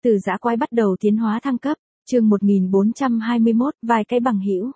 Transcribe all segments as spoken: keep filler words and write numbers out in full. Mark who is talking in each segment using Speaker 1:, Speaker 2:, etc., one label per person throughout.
Speaker 1: Từ dã quái bắt đầu tiến hóa thăng cấp, chương một nghìn bốn trăm hai mươi mốt, vài cái bằng hữu.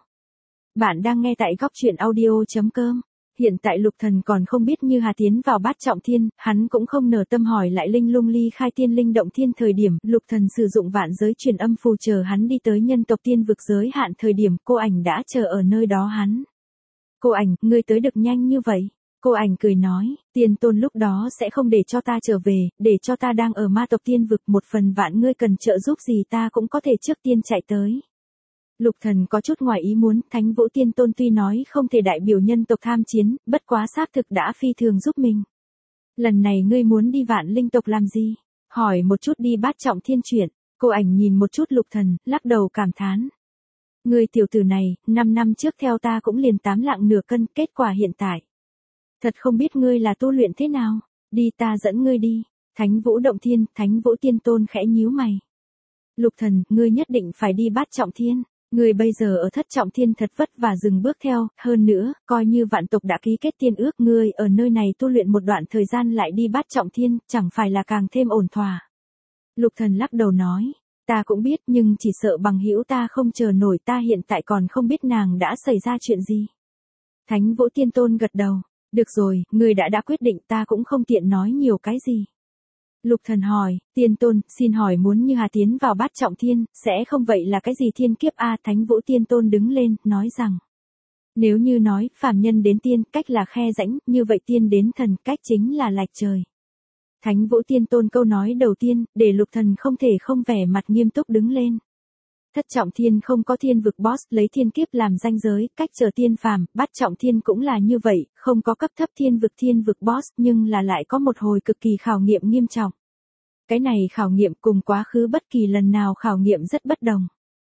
Speaker 1: Bạn đang nghe tại góc truyện audio chấm com. Hiện tại Lục Thần còn không biết Như Hà tiến vào bát trọng thiên, hắn cũng không nở tâm hỏi lại Linh Lung ly khai tiên linh động thiên thời điểm, Lục Thần sử dụng vạn giới truyền âm phù chờ hắn đi tới nhân tộc tiên vực giới hạn thời điểm, cô ảnh đã chờ ở nơi đó hắn. Cô ảnh, ngươi tới được nhanh như vậy. Cô ảnh cười nói, tiên tôn lúc đó sẽ không để cho ta trở về, để cho ta đang ở ma tộc tiên vực, một phần vạn ngươi cần trợ giúp gì ta cũng có thể trước tiên chạy tới. Lục Thần có chút ngoài ý muốn, Thánh Vũ Tiên Tôn tuy nói không thể đại biểu nhân tộc tham chiến, bất quá xác thực đã phi thường giúp mình. Lần này ngươi muốn đi Vạn Linh tộc làm gì? Hỏi một chút đi bát trọng thiên chuyện. Cô ảnh nhìn một chút Lục Thần, lắc đầu cảm thán. Ngươi tiểu tử này, năm năm trước theo ta cũng liền tám lạng nửa cân, kết quả hiện tại. Thật không biết ngươi là tu luyện thế nào, đi ta dẫn ngươi đi. Thánh Vũ Động Thiên, Thánh Vũ Tiên Tôn khẽ nhíu mày. Lục Thần, ngươi nhất định phải đi bát trọng thiên. Ngươi bây giờ ở thất trọng thiên thật vất vả dừng bước theo, hơn nữa, coi như vạn tộc đã ký kết tiên ước, ngươi ở nơi này tu luyện một đoạn thời gian lại đi bát trọng thiên, chẳng phải là càng thêm ổn thỏa. Lục Thần lắc đầu nói, ta cũng biết nhưng chỉ sợ bằng hữu ta không chờ nổi, ta hiện tại còn không biết nàng đã xảy ra chuyện gì. Thánh Vũ Tiên Tôn gật đầu, được rồi, ngươi đã đã quyết định, ta cũng không tiện nói nhiều cái gì. Lục Thần hỏi, Tiên Tôn, xin hỏi muốn Như Hà tiến vào bát trọng thiên, sẽ không vậy là cái gì thiên kiếp a? Thánh Vũ Tiên Tôn đứng lên, nói rằng, nếu như nói, phàm nhân đến tiên, cách là khe rãnh, như vậy tiên đến thần, cách chính là lệch trời. Thánh Vũ Tiên Tôn câu nói đầu tiên, để Lục Thần không thể không vẻ mặt nghiêm túc đứng lên. Thất trọng thiên không có thiên vực boss, lấy thiên kiếp làm ranh giới, cách trở tiên phàm, bát trọng thiên cũng là như vậy, không có cấp thấp thiên vực thiên vực boss, nhưng là lại có một hồi cực kỳ khảo nghiệm nghiêm trọng. Cái này khảo nghiệm cùng quá khứ bất kỳ lần nào khảo nghiệm rất bất đồng.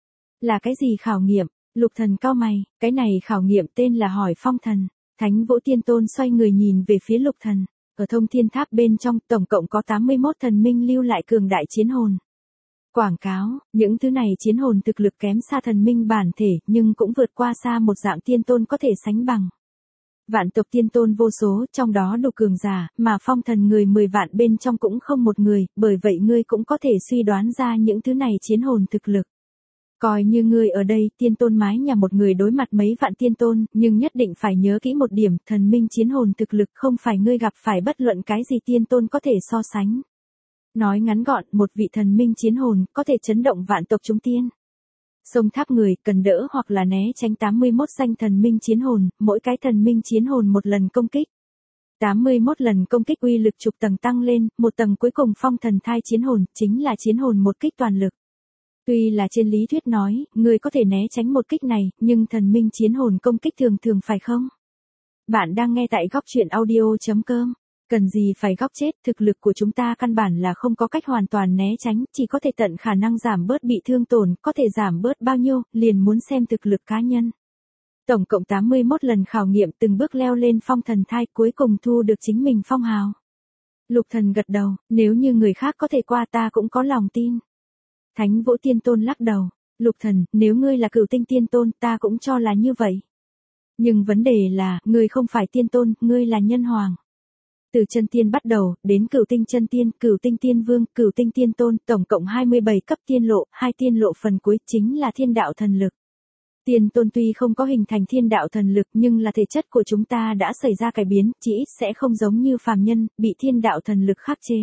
Speaker 1: Là cái gì khảo nghiệm? Lục Thần cau mày, cái này khảo nghiệm tên là hỏi phong thần. Thánh Vũ Tiên Tôn xoay người nhìn về phía Lục Thần. Ở thông thiên tháp bên trong, tổng cộng có tám mươi mốt thần minh lưu lại cường đại chiến hồn. Quảng cáo, những thứ này chiến hồn thực lực kém xa thần minh bản thể, nhưng cũng vượt qua xa một dạng tiên tôn có thể sánh bằng. Vạn tộc tiên tôn vô số, trong đó đủ cường giả, mà phong thần người mười vạn bên trong cũng không một người, bởi vậy ngươi cũng có thể suy đoán ra những thứ này chiến hồn thực lực. Coi như ngươi ở đây, tiên tôn mái nhà một người đối mặt mấy vạn tiên tôn, nhưng nhất định phải nhớ kỹ một điểm, thần minh chiến hồn thực lực không phải ngươi gặp phải bất luận cái gì tiên tôn có thể so sánh. Nói ngắn gọn, một vị thần minh chiến hồn, có thể chấn động vạn tộc chúng tiên. Sông tháp người, cần đỡ hoặc là né tránh tám mươi mốt danh thần minh chiến hồn, mỗi cái thần minh chiến hồn một lần công kích. tám mươi mốt lần công kích uy lực chục tầng tăng lên, một tầng cuối cùng phong thần thai chiến hồn, chính là chiến hồn một kích toàn lực. Tuy là trên lý thuyết nói, người có thể né tránh một kích này, nhưng thần minh chiến hồn công kích thường thường phải không? Bạn đang nghe tại góc truyện audio chấm com. Cần gì phải góc chết, thực lực của chúng ta căn bản là không có cách hoàn toàn né tránh, chỉ có thể tận khả năng giảm bớt bị thương tổn, có thể giảm bớt bao nhiêu, liền muốn xem thực lực cá nhân. Tổng cộng tám mươi mốt lần khảo nghiệm, từng bước leo lên phong thần thai, cuối cùng thu được chính mình phong hào. Lục Thần gật đầu, nếu như người khác có thể qua ta cũng có lòng tin. Thánh Vũ Tiên Tôn lắc đầu, Lục Thần, nếu ngươi là Cửu Tinh Tiên Tôn, ta cũng cho là như vậy. Nhưng vấn đề là, ngươi không phải tiên tôn, ngươi là nhân hoàng. Từ chân tiên bắt đầu, đến cửu tinh chân tiên, cửu tinh tiên vương, cửu tinh tiên tôn, tổng cộng hai mươi bảy cấp tiên lộ, hai tiên lộ phần cuối chính là thiên đạo thần lực. Tiên tôn tuy không có hình thành thiên đạo thần lực nhưng là thể chất của chúng ta đã xảy ra cải biến, chỉ ít sẽ không giống như phàm nhân, bị thiên đạo thần lực khắc chế.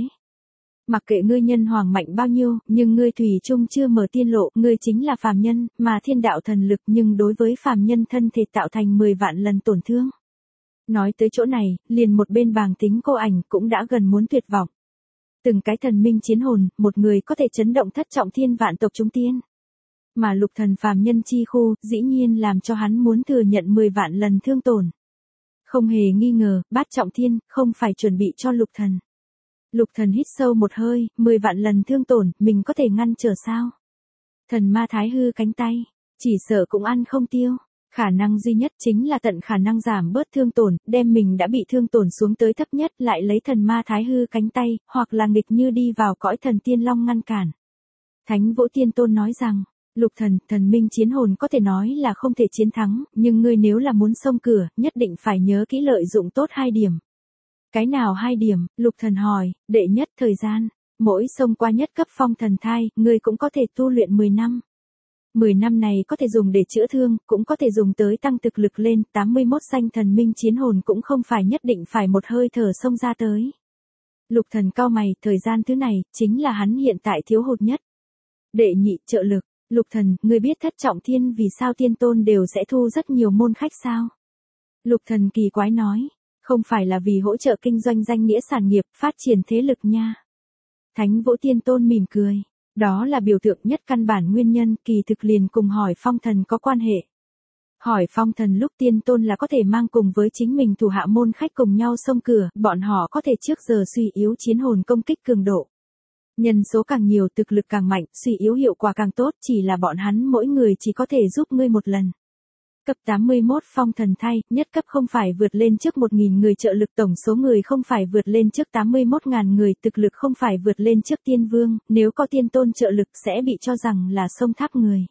Speaker 1: Mặc kệ ngươi nhân hoàng mạnh bao nhiêu, nhưng ngươi thủy chung chưa mở tiên lộ, ngươi chính là phàm nhân, mà thiên đạo thần lực nhưng đối với phàm nhân thân thể tạo thành mười vạn lần tổn thương. Nói tới chỗ này, liền một bên bàng tính cô ảnh cũng đã gần muốn tuyệt vọng. Từng cái thần minh chiến hồn, một người có thể chấn động thất trọng thiên vạn tộc chúng tiên. Mà Lục Thần phàm nhân chi khu, dĩ nhiên làm cho hắn muốn thừa nhận mười vạn lần thương tổn. Không hề nghi ngờ, bát trọng thiên, không phải chuẩn bị cho Lục Thần. Lục Thần hít sâu một hơi, mười vạn lần thương tổn, mình có thể ngăn trở sao? Thần ma thái hư cánh tay, chỉ sợ cũng ăn không tiêu. Khả năng duy nhất chính là tận khả năng giảm bớt thương tổn, đem mình đã bị thương tổn xuống tới thấp nhất, lại lấy thần ma thái hư cánh tay, hoặc là nghịch như đi vào cõi thần tiên long ngăn cản. Thánh Vũ Tiên Tôn nói rằng, Lục Thần, thần minh chiến hồn có thể nói là không thể chiến thắng, nhưng ngươi nếu là muốn xông cửa, nhất định phải nhớ kỹ lợi dụng tốt hai điểm. Cái nào hai điểm? Lục Thần hỏi, đệ nhất thời gian. Mỗi xông qua nhất cấp phong thần thai, ngươi cũng có thể tu luyện mười năm. mười năm này có thể dùng để chữa thương, cũng có thể dùng tới tăng thực lực lên, tám mươi mốt danh thần minh chiến hồn cũng không phải nhất định phải một hơi thở xông ra tới. Lục Thần cau mày, thời gian thứ này, chính là hắn hiện tại thiếu hụt nhất. Đệ nhị, trợ lực. Lục Thần, ngươi biết Thất Trọng Thiên vì sao Tiên Tôn đều sẽ thu rất nhiều môn khách sao? Lục Thần kỳ quái nói, không phải là vì hỗ trợ kinh doanh danh nghĩa sản nghiệp, phát triển thế lực nha. Thánh Vũ Tiên Tôn mỉm cười, đó là biểu tượng nhất căn bản nguyên nhân, kỳ thực liền cùng Hỏi Phong Thần có quan hệ. Hỏi Phong Thần lúc Tiên Tôn là có thể mang cùng với chính mình thủ hạ môn khách cùng nhau xông cửa, bọn họ có thể trước giờ suy yếu chiến hồn công kích cường độ. Nhân số càng nhiều, thực lực càng mạnh, suy yếu hiệu quả càng tốt, chỉ là bọn hắn mỗi người chỉ có thể giúp ngươi một lần. Cấp tám mươi mốt phong thần thai, nhất cấp không phải vượt lên trước một nghìn người, trợ lực tổng số người không phải vượt lên trước tám mươi mốt ngàn người, thực lực không phải vượt lên trước tiên vương, nếu có tiên tôn trợ lực sẽ bị cho rằng là sông tháp người.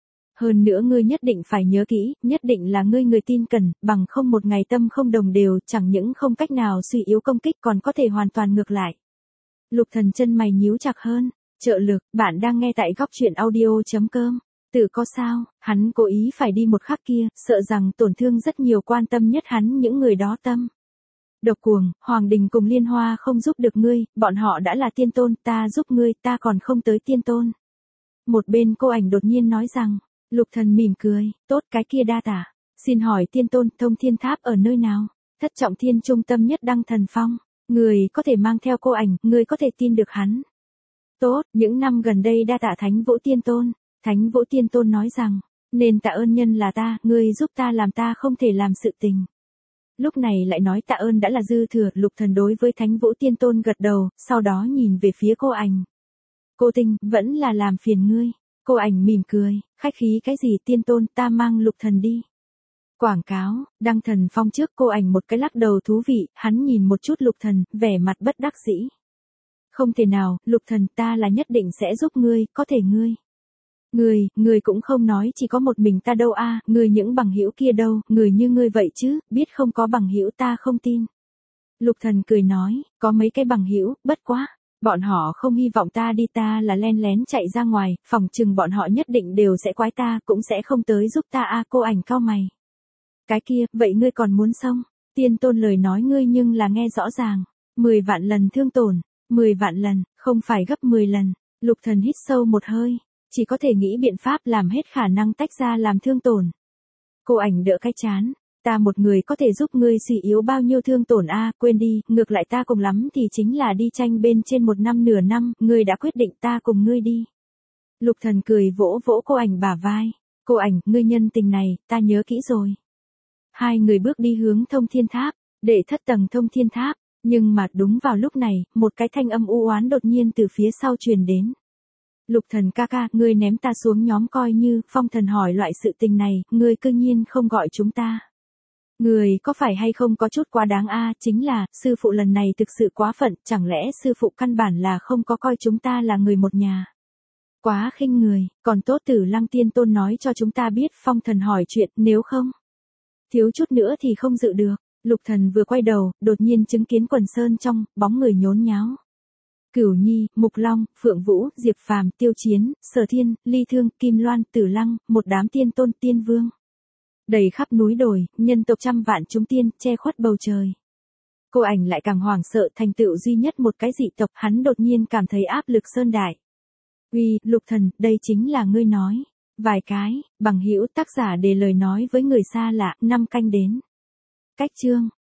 Speaker 1: Hơn nữa ngươi nhất định phải nhớ kỹ, nhất định là ngươi người tin cần, bằng không một ngày tâm không đồng đều, chẳng những không cách nào suy yếu công kích còn có thể hoàn toàn ngược lại. Lục Thần chân mày nhíu chặt hơn, trợ lực, bạn đang nghe tại góc truyện audio chấm com. Tự có sao, hắn cố ý phải đi một khắc kia, sợ rằng tổn thương rất nhiều quan tâm nhất hắn những người đó tâm. Độc Cuồng, Hoàng Đình cùng Liên Hoa không giúp được ngươi, bọn họ đã là tiên tôn, ta giúp ngươi, ta còn không tới tiên tôn. Một bên Cô Ảnh đột nhiên nói rằng, Lục Thần mỉm cười, tốt, cái kia đa tả. Xin hỏi tiên tôn, Thông Thiên Tháp ở nơi nào? Thất Trọng Thiên trung tâm nhất Đăng Thần Phong. Người có thể mang theo Cô Ảnh, người có thể tin được hắn. Tốt, những năm gần đây đa tạ Thánh Vũ Tiên Tôn. Thánh Vũ Tiên Tôn nói rằng, nên tạ ơn nhân là ta, ngươi giúp ta làm ta không thể làm sự tình. Lúc này lại nói tạ ơn đã là dư thừa, Lục Thần đối với Thánh Vũ Tiên Tôn gật đầu, sau đó nhìn về phía Cô Ảnh. Cô Tinh, vẫn là làm phiền ngươi. Cô Ảnh mỉm cười, khách khí cái gì Tiên Tôn, ta mang Lục Thần đi. Quảng cáo, Đăng Thần Phong trước Cô Ảnh một cái lắc đầu thú vị, hắn nhìn một chút Lục Thần, vẻ mặt bất đắc dĩ. Không thể nào, Lục Thần, ta là nhất định sẽ giúp ngươi, có thể ngươi. Ngươi, ngươi cũng không nói chỉ có một mình ta đâu a, à, ngươi những bằng hữu kia đâu, người như ngươi vậy chứ, biết không có bằng hữu ta không tin. Lục Thần cười nói, có mấy cái bằng hữu, bất quá, bọn họ không hy vọng ta đi, ta là len lén chạy ra ngoài, phòng chừng bọn họ nhất định đều sẽ quái ta, cũng sẽ không tới giúp ta a. À, Cô Ảnh cau mày. Cái kia, vậy ngươi còn muốn xông? Tiên Tôn lời nói ngươi nhưng là nghe rõ ràng, mười vạn lần thương tổn, mười vạn lần, không phải gấp mười lần. Lục Thần hít sâu một hơi, chỉ có thể nghĩ biện pháp làm hết khả năng tách ra làm thương tổn. Cô Ảnh đỡ cái chán, ta một người có thể giúp ngươi suy yếu bao nhiêu thương tổn a, à, quên đi, ngược lại ta cùng lắm thì chính là đi tranh bên trên một năm nửa năm, ngươi đã quyết định ta cùng ngươi đi. Lục Thần cười vỗ vỗ Cô Ảnh bả vai, Cô Ảnh, ngươi nhân tình này, ta nhớ kỹ rồi. Hai người bước đi hướng Thông Thiên Tháp, để thất tầng Thông Thiên Tháp, nhưng mà đúng vào lúc này, một cái thanh âm u oán đột nhiên từ phía sau truyền đến. Lục Thần ca ca, ngươi ném ta xuống nhóm coi như, Phong Thần hỏi loại sự tình này, ngươi cư nhiên không gọi chúng ta. Ngươi có phải hay không có chút quá đáng a, à, chính là, sư phụ lần này thực sự quá phận, chẳng lẽ sư phụ căn bản là không có coi chúng ta là người một nhà. Quá khinh người, còn tốt Tử Lăng Tiên Tôn nói cho chúng ta biết Phong Thần hỏi chuyện, nếu không. Thiếu chút nữa thì không dự được. Lục Thần vừa quay đầu, đột nhiên chứng kiến quần sơn trong, bóng người nhốn nháo. Cửu Nhi, Mục Long, Phượng Vũ, Diệp Phàm, Tiêu Chiến, Sở Thiên, Ly Thương, Kim Loan, Tử Lăng, một đám tiên tôn tiên vương. Đầy khắp núi đồi, nhân tộc trăm vạn chúng tiên, che khuất bầu trời. Cô Ảnh lại càng hoảng sợ, thành tựu duy nhất một cái dị tộc, hắn đột nhiên cảm thấy áp lực sơn đại. Uy, Lục Thần, đây chính là ngươi nói. Vài cái, bằng hữu tác giả để lời nói với người xa lạ, năm canh đến. Cách chương.